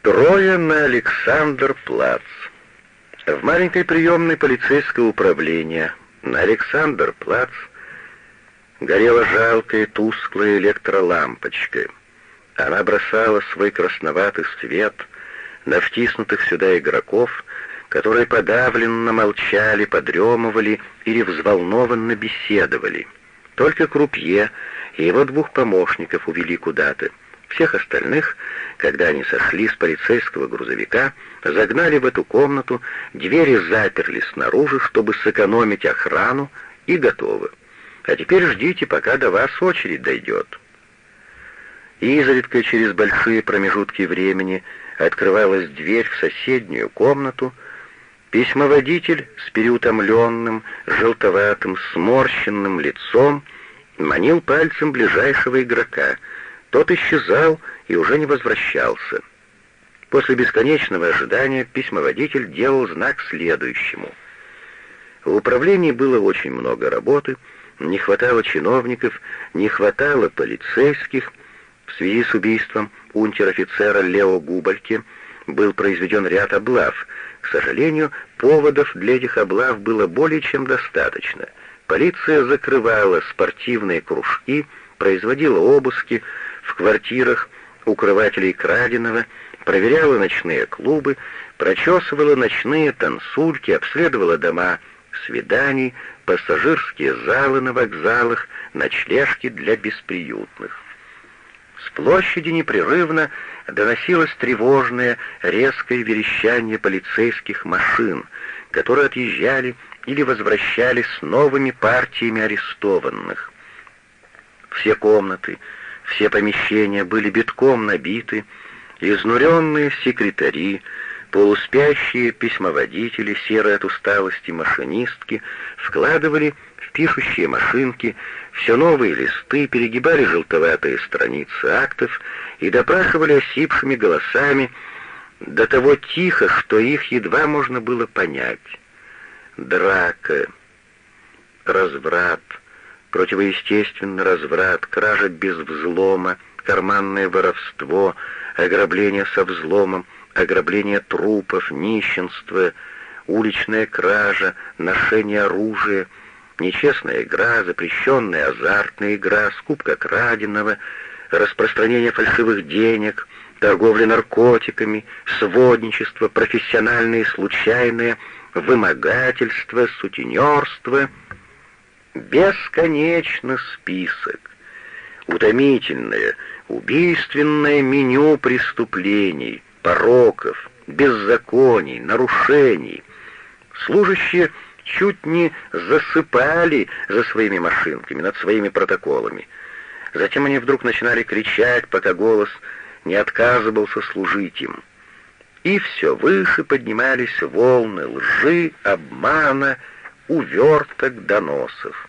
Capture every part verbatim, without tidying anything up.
Трое на Александр-Плац. В маленькой приемной полицейского управления на Александр-Плац горела жалкая тусклая электролампочка. Она бросала свой красноватый свет на втиснутых сюда игроков, которые подавленно молчали, подремывали или взволнованно беседовали. Только крупье и его двух помощников увели куда-то. Всех остальных, когда они сошли с полицейского грузовика, загнали в эту комнату, двери заперли снаружи, чтобы сэкономить охрану, и готовы. А теперь ждите, пока до вас очередь дойдет. Изредка через большие промежутки времени открывалась дверь в соседнюю комнату. Письмоводитель с переутомленным, желтоватым, сморщенным лицом манил пальцем ближайшего игрока. Тот исчезал и уже не возвращался. После бесконечного ожидания письмоводитель делал знак следующему. В управлении было очень много работы, не хватало чиновников, не хватало полицейских. В связи с убийством унтер-офицера Лео Губальки был произведен ряд облав. К сожалению, поводов для этих облав было более чем достаточно. Полиция закрывала спортивные кружки, производила обыски в квартирах укрывателей краденого, проверяла ночные клубы, прочесывала ночные танцульки, обследовала дома свиданий, пассажирские залы на вокзалах, ночлежки для бесприютных. С площади непрерывно доносилось тревожное, резкое верещание полицейских машин, которые отъезжали или возвращались с новыми партиями арестованных. Все комнаты, все помещения были битком набиты, изнуренные секретари, полуспящие письмоводители, серые от усталости машинистки вкладывали в пишущие машинки все новые листы, перегибали желтоватые страницы актов и допрашивали осипшими голосами до того тихо, что их едва можно было понять. Драка, разврат, противоестественный разврат, кража без взлома, карманное воровство, ограбление со взломом, ограбление трупов, нищенство, уличная кража, ношение оружия, нечестная игра, запрещенная азартная игра, скупка краденого, распространение фальшивых денег, торговля наркотиками, сводничество, профессиональное и случайное, вымогательство, сутенерство. Бесконечный список. Утомительное, убийственное меню преступлений, пороков, беззаконий, нарушений. Служащие чуть не засыпали за своими машинками, над своими протоколами. Затем они вдруг начинали кричать, пока голос не отказывался служить им. И все выше поднимались волны лжи, обмана, уверток, доносов.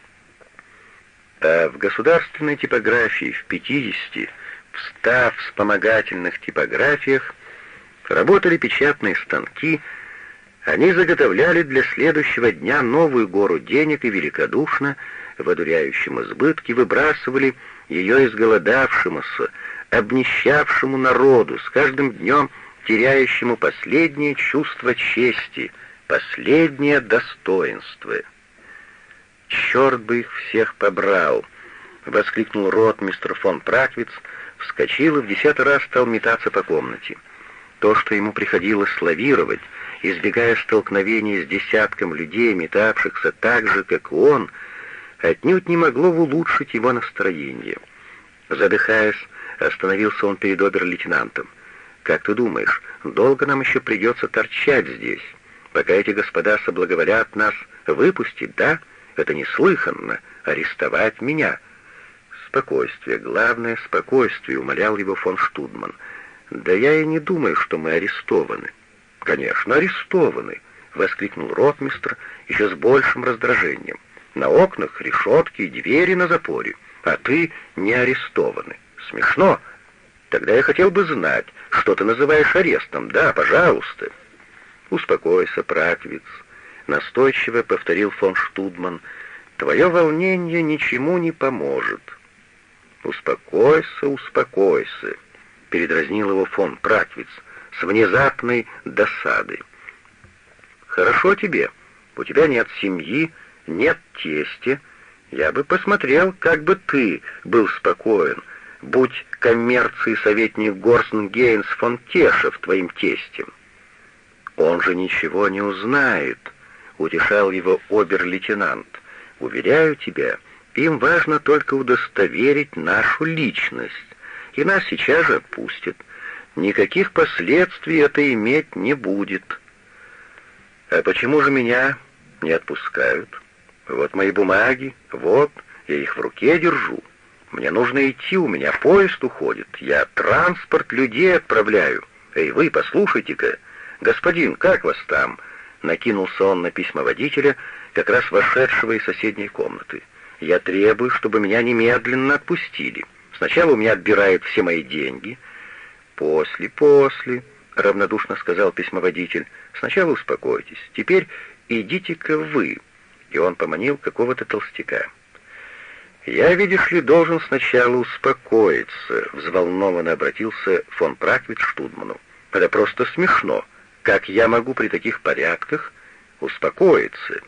А в государственной типографии в пятидесяти, в ста вспомогательных типографиях работали печатные станки. Они заготовляли для следующего дня новую гору денег и великодушно, в одуряющем избытке, выбрасывали ее изголодавшемуся, обнищавшему народу, с каждым днем теряющему последнее чувство чести, последнее достоинство. «Черт бы их всех побрал!» — воскликнул ротмистр фон Праквиц, вскочил и в десятый раз стал метаться по комнате. То, что ему приходилось лавировать, избегая столкновений с десятком людей, метавшихся так же, как он, отнюдь не могло улучшить его настроение. Задыхаясь, остановился он перед обер-лейтенантом. «Как ты думаешь, долго нам еще придется торчать здесь, пока эти господа соблаговолят нас выпустить, да? Это неслыханно, арестовать меня». «Спокойствие, главное — спокойствие», — умолял его фон Штудман. «Да я и не думаю, что мы арестованы». «Конечно, арестованы», — воскликнул ротмистр еще с большим раздражением. «На окнах решетки и двери на запоре, а ты не арестованы. Смешно? Тогда я хотел бы знать, что ты называешь арестом. Да, пожалуйста». «Успокойся, Праквиц», — настойчиво повторил фон Штудман. «Твое волнение ничему не поможет». «Успокойся, успокойся». — передразнил его фон Праквиц с внезапной досадой. «Хорошо тебе. У тебя нет семьи, нет тестя. Я бы посмотрел, как бы ты был спокоен, будь коммерции советник Горстен Гейнс фон Тешев твоим тестем». «Он же ничего не узнает», — утешал его обер-лейтенант. «Уверяю тебя, им важно только удостоверить нашу личность, и нас сейчас же отпустят. Никаких последствий это иметь не будет». «А почему же меня не отпускают? Вот мои бумаги, вот, я их в руке держу. Мне нужно идти, у меня поезд уходит, я транспорт людей отправляю. Эй, вы, послушайте-ка, господин, как вас там?» Накинулся он на письмоводителя, как раз вошедшего из соседней комнаты. «Я требую, чтобы меня немедленно отпустили. Сначала у меня отбирают все мои деньги». «После, после», — равнодушно сказал письмоводитель. «Сначала успокойтесь. Теперь идите-ка вы». И он поманил какого-то толстяка. «Я, видишь ли, должен сначала успокоиться», — взволнованно обратился фон Праквиц к Штудману. «Это просто смешно. Как я могу при таких порядках успокоиться?»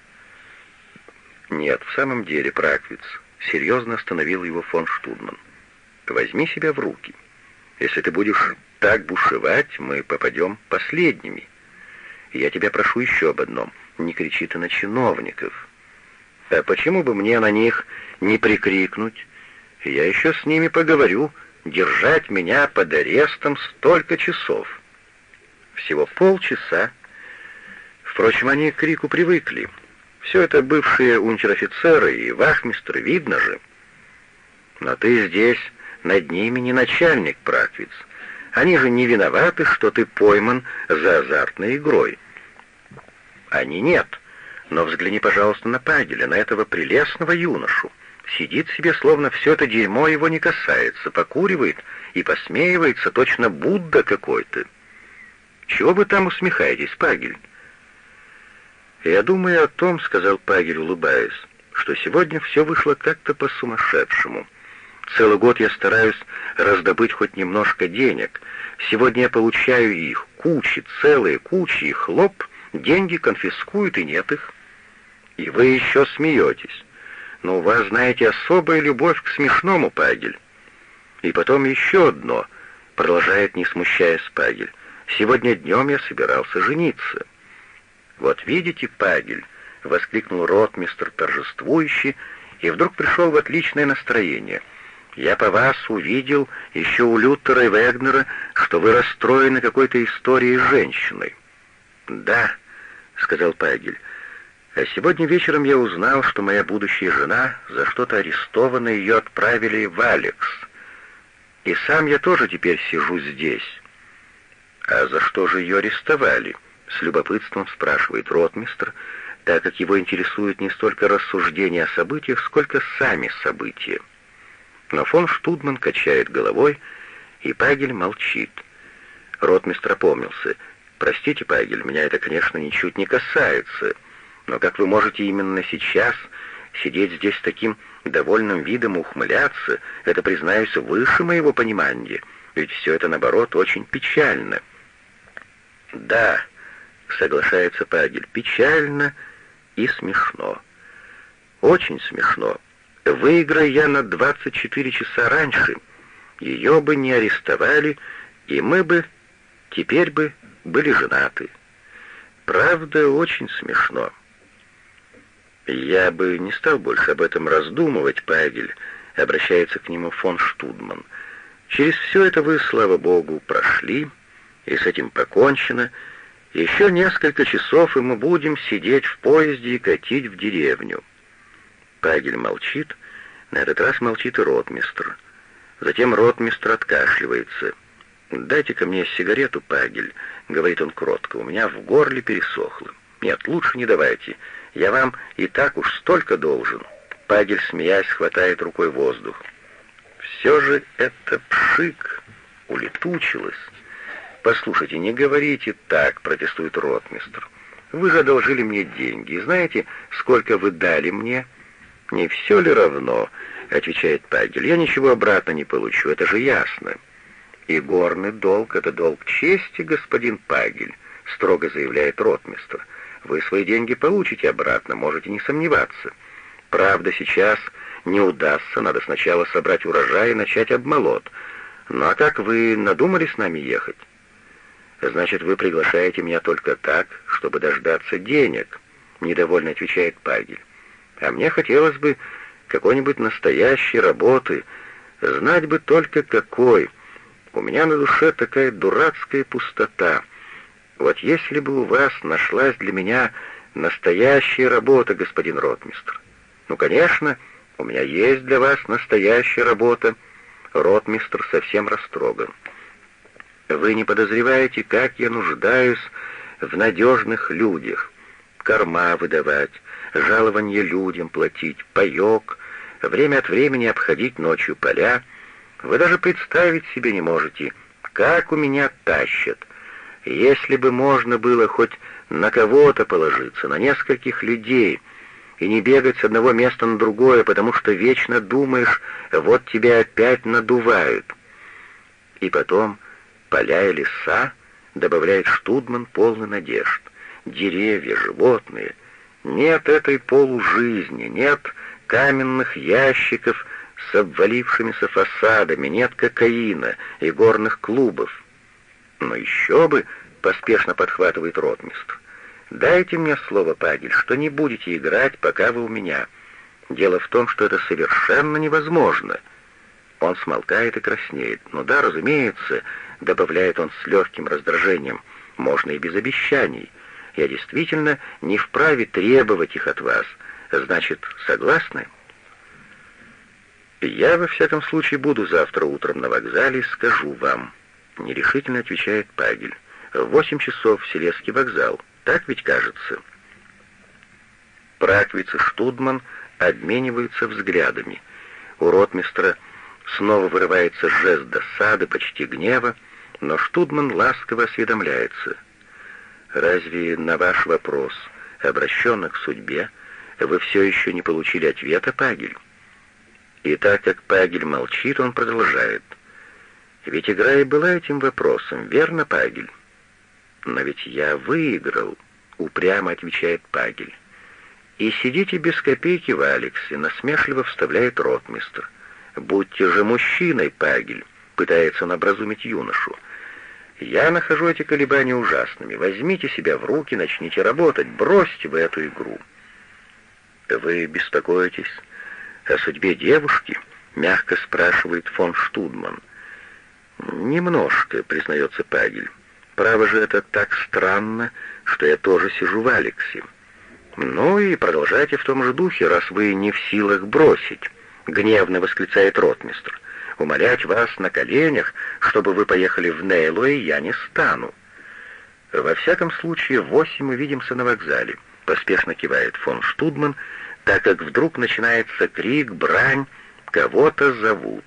«Нет, в самом деле, Праквиц», — серьезно остановил его фон Штудман. «Возьми себя в руки. Если ты будешь так бушевать, мы попадем последними. Я тебя прошу еще об одном. Не кричи ты на чиновников. А почему бы мне на них не прикрикнуть? Я еще с ними поговорю. Держать меня под арестом столько часов». «Всего полчаса». Впрочем, они к крику привыкли. Все это бывшие унтер-офицеры и вахмистры, видно же. Но ты здесь над ними не начальник, Праквиц. Они же не виноваты, что ты пойман за азартной игрой. Они нет. Но взгляни, пожалуйста, на Пагеля, на этого прелестного юношу. Сидит себе, словно все это дерьмо его не касается, покуривает и посмеивается, точно Будда какой-то. Чего вы там усмехаетесь, Пагель? «Я думаю о том, — сказал Пагель, улыбаясь, — что сегодня все вышло как-то по-сумасшедшему. Целый год я стараюсь раздобыть хоть немножко денег. Сегодня я получаю их, кучи, целые кучи, и хлоп, деньги конфискуют, и нет их. И вы еще смеетесь. Но у вас, знаете, особая любовь к смешному, Пагель. И потом еще одно, — продолжает, не смущаясь Пагель, — сегодня днем я собирался жениться». «Вот видите, Пагель!» — воскликнул ротмистр торжествующий, и вдруг пришел в отличное настроение. «Я по вас увидел еще у Лютера и Вегнера, что вы расстроены какой-то историей с женщиной». «Да», — сказал Пагель, — «а сегодня вечером я узнал, что моя будущая жена за что-то арестована, ее отправили в Алекс. И сам я тоже теперь сижу здесь». «А за что же ее арестовали?» — с любопытством спрашивает ротмистр, так как его интересует не столько рассуждения о событиях, сколько сами события. Но фон Штудман качает головой, и Пагель молчит. Ротмистр опомнился. «Простите, Пагель, меня это, конечно, ничуть не касается, но как вы можете именно сейчас сидеть здесь с таким довольным видом и ухмыляться, это, признаюсь, выше моего понимания, ведь все это, наоборот, очень печально». «Да», — соглашается Пагель, — «печально и смешно. Очень смешно. Выиграй я на двадцать четыре часа раньше, ее бы не арестовали, и мы бы теперь бы были женаты. Правда, очень смешно». «Я бы не стал больше об этом раздумывать, Пагель», — обращается к нему фон Штудман. «Через все это вы, слава богу, прошли, и с этим покончено. Еще несколько часов, и мы будем сидеть в поезде и катить в деревню». Пагель молчит, на этот раз молчит и ротмистр. Затем ротмистр откашливается. «Дайте-ка мне сигарету, Пагель», — говорит он кротко, — «у меня в горле пересохло». «Нет, лучше не давайте, я вам и так уж столько должен». Пагель, смеясь, хватает рукой воздух. «Все же это пшик, улетучилось». «Послушайте, не говорите так», — протестует ротмистр. «Вы же одолжили мне деньги, и знаете, сколько вы дали мне?» «Не все ли равно?» — отвечает Пагель. «Я ничего обратно не получу, это же ясно». И горный долг — это долг чести, господин Пагель, строго заявляет ротмистр. Вы свои деньги получите обратно, можете не сомневаться. Правда, сейчас не удастся, надо сначала собрать урожай и начать обмолот. Ну а как вы надумали с нами ехать? Значит, вы приглашаете меня только так, чтобы дождаться денег, недовольно отвечает Пагель. А мне хотелось бы какой-нибудь настоящей работы, знать бы только какой. У меня на душе такая дурацкая пустота. Вот если бы у вас нашлась для меня настоящая работа, господин ротмистр. Ну, конечно, у меня есть для вас настоящая работа. Ротмистр совсем растроган. Вы не подозреваете, как я нуждаюсь в надежных людях. Корма выдавать, жалование людям платить, паёк, время от времени обходить ночью поля. Вы даже представить себе не можете, как у меня тащат. Если бы можно было хоть на кого-то положиться, на нескольких людей, и не бегать с одного места на другое, потому что вечно думаешь, вот тебя опять надувают. И потом поля и леса, добавляет Штудман, полный надежд. Деревья, животные. Нет этой полужизни, нет каменных ящиков с обвалившимися фасадами, нет кокаина и горных клубов. Но еще бы, поспешно подхватывает ротмистр. Дайте мне слово, Пагель, что не будете играть, пока вы у меня. Дело в том, что это совершенно невозможно. Он смолкает и краснеет. Ну да, разумеется, добавляет он с легким раздражением, можно и без обещаний. Я действительно не вправе требовать их от вас. Значит, согласны? Я, во всяком случае, буду завтра утром на вокзале и скажу вам, нерешительно отвечает Пагель. В восемь часов Селезский вокзал. Так ведь кажется. Праквиц и Штудман обмениваются взглядами. У ротмистра снова вырывается жест досады, почти гнева, но Штудман ласково осведомляется. «Разве на ваш вопрос, обращенный к судьбе, вы все еще не получили ответа, Пагель?» И так как Пагель молчит, он продолжает. «Ведь игра и была этим вопросом, верно, Пагель?» «Но ведь я выиграл», — упрямо отвечает Пагель. «И сидите без копейки в Алексе», — насмешливо вставляет ротмистр. «Будьте же мужчиной, Пагель», — пытается он образумить юношу. «Я нахожу эти колебания ужасными. Возьмите себя в руки, начните работать, бросьте вы эту игру». «Вы беспокоитесь о судьбе девушки?» — мягко спрашивает фон Штудман. «Немножко», — признается Пагель. «Право же, это так странно, что я тоже сижу в Алексе». «Ну и продолжайте в том же духе, раз вы не в силах бросить», — гневно восклицает ротмистр. «Умолять вас на коленях, чтобы вы поехали в Нейлуэ, я не стану». «Во всяком случае, в восемь мы видимся на вокзале», — поспешно кивает фон Штудман, так как вдруг начинается крик, брань, кого-то зовут.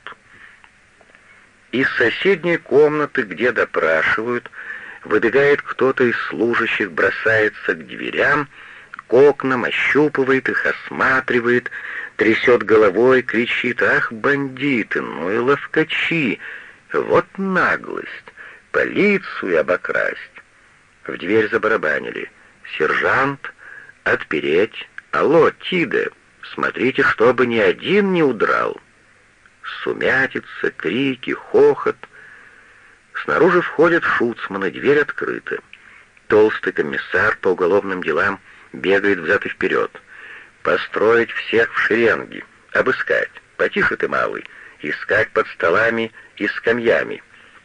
Из соседней комнаты, где допрашивают, выбегает кто-то из служащих, бросается к дверям, к окнам, ощупывает их, осматривает, трясет головой, кричит: «Ах, бандиты, ну и ловкачи! Вот наглость! Полицию обокрасть!» В дверь забарабанили. «Сержант, отпереть! Алло, Тиде, смотрите, чтобы ни один не удрал!» Сумятица, крики, хохот. Снаружи входят шуцманы, дверь открыта. Толстый комиссар по уголовным делам бегает взад и вперед. «Построить всех в шеренги, обыскать, потише ты, малый, искать под столами и скамьями».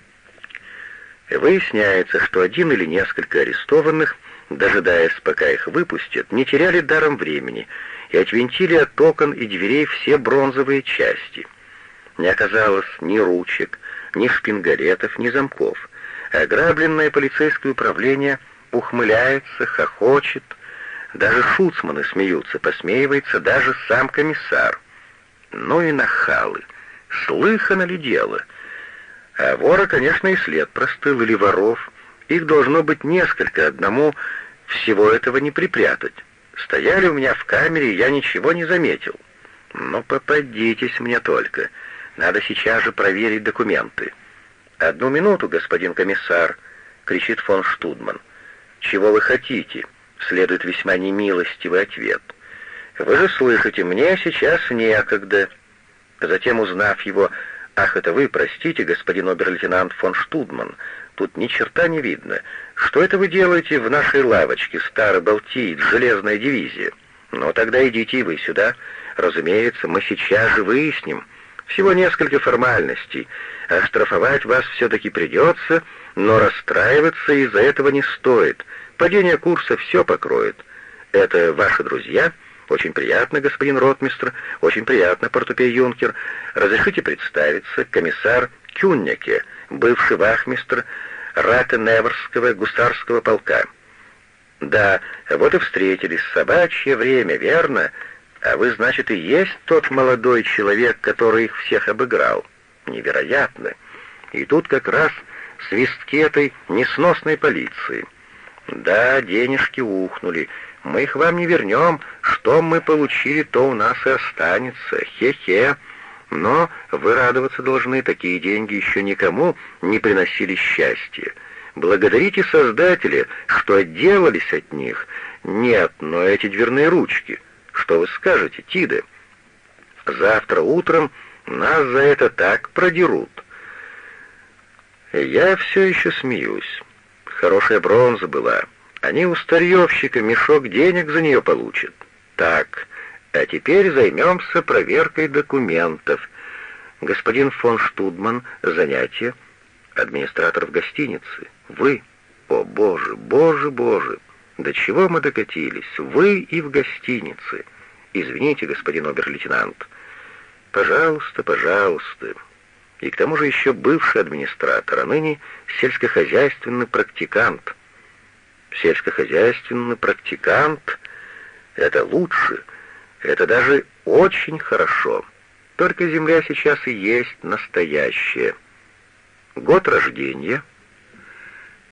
Выясняется, что один или несколько арестованных, дожидаясь, пока их выпустят, не теряли даром времени и отвинтили от окон и дверей все бронзовые части. Не оказалось ни ручек, ни шпингалетов, ни замков. Ограбленное полицейское управление ухмыляется, хохочет. Даже шуцманы смеются, посмеивается даже сам комиссар. Ну и нахалы. Слыхано ли дело? А вора, конечно, и след простыл, или воров. Их должно быть несколько, одному всего этого не припрятать. Стояли у меня в камере, и я ничего не заметил. Но попадитесь мне только. Надо сейчас же проверить документы. «Одну минуту, господин комиссар!» — кричит фон Штудман. «Чего вы хотите?» — следует весьма немилостивый ответ. «Вы же слышите, мне сейчас некогда». Затем, узнав его: «Ах, это вы, простите, господин обер-лейтенант фон Штудман, тут ни черта не видно. Что это вы делаете в нашей лавочке, старый Балтиец, железная дивизия? Ну, тогда идите и вы сюда. Разумеется, мы сейчас же выясним. Всего несколько формальностей. Оштрафовать вас все-таки придется, но расстраиваться из-за этого не стоит. Падение курса все покроет. Это ваши друзья?» «Очень приятно, господин ротмистр, очень приятно, портупей-юнкер. Разрешите представиться, комиссар Кюннеке, бывший вахмистр Ратеневерского гусарского полка». «Да, вот и встретились, собачье время, верно? А вы, значит, и есть тот молодой человек, который их всех обыграл? Невероятно! И тут как раз свистки этой несносной полиции. Да, денежки ухнули. Мы их вам не вернем. Что мы получили, то у нас и останется. Хе-хе. Но вы радоваться должны, такие деньги еще никому не приносили счастья. Благодарите Создателя, что отделались от них. Нет, но эти дверные ручки. Что вы скажете, Тиде? Завтра утром нас за это так продерут». Я все еще смеюсь. Хорошая бронза была. Они у старьевщика мешок денег за нее получат. Так, а теперь займемся проверкой документов. Господин фон Штудман, занятие. Администратор в гостинице. Вы. О, боже, боже, боже. До чего мы докатились? Вы и в гостинице. Извините, господин обер-лейтенант. Пожалуйста, пожалуйста. И к тому же еще бывший администратор, а ныне сельскохозяйственный практикант. Сельскохозяйственный практикант — это лучше, это даже очень хорошо. Только земля сейчас и есть настоящая. Год рождения —